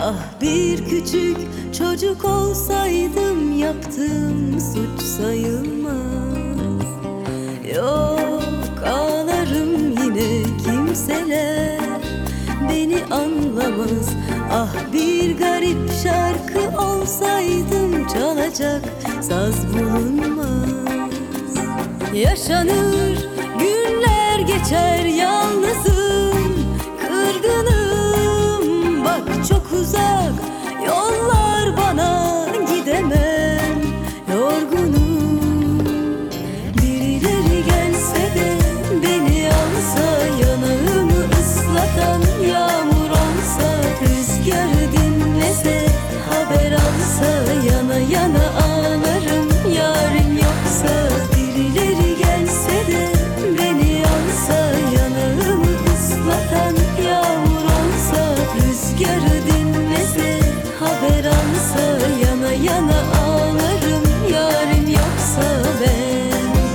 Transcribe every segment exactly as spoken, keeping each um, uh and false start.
Ah bir küçük çocuk olsaydım yaptığım suç sayılmaz. Yok ağlarım yine, kimseler beni anlamaz. Ah bir garip şarkı olsaydım çalacak saz bulunmaz. Yaşanır günler, geçer yalnızım, kırgınım. Bak çok uzak yollar, bana gidemem, yorgunum. Birileri gelse de beni alsa, yanağımı ıslatan yağmur olsa, rüzgarı dinlese, haber alsa, yana yana ağlarım yarın yoksa. Birileri gelse de beni alsa, yanağımı ıslatan yağmur olsa, rüzgarı dinlese, haber alsa, yana yana ağlarım yarın yoksa ben.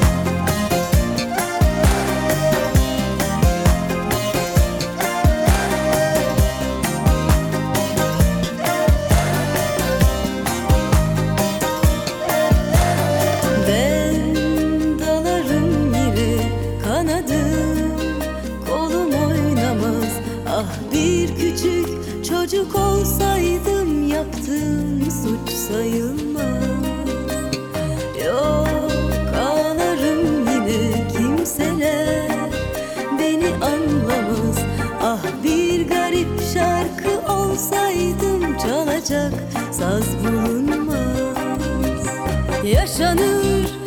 Ben dalarım yine, kanadım kolum oynamaz. Ah bir küçük çocuk olsaydım yaptığım suç sayılmaz. Yok ağlarım yine, kimseler beni anlamaz. Ah bir garip şarkı olsaydım çalacak saz bulunmaz. Yaşanır